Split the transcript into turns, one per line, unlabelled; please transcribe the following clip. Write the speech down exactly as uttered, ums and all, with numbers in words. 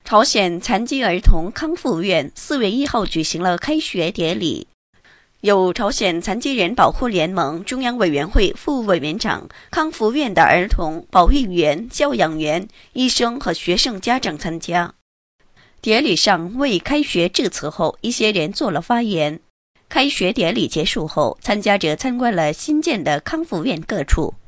朝鲜残疾儿童康复院四月一号举行了开学典礼，由朝鲜残疾人保护联盟中央委员会副委员长、康复院的儿童保育员、教养员、医生和学生家长参加。典礼上为开学致辞后，一些人做了发言。开学典礼结束后，参加者参观了新建的康复院各处。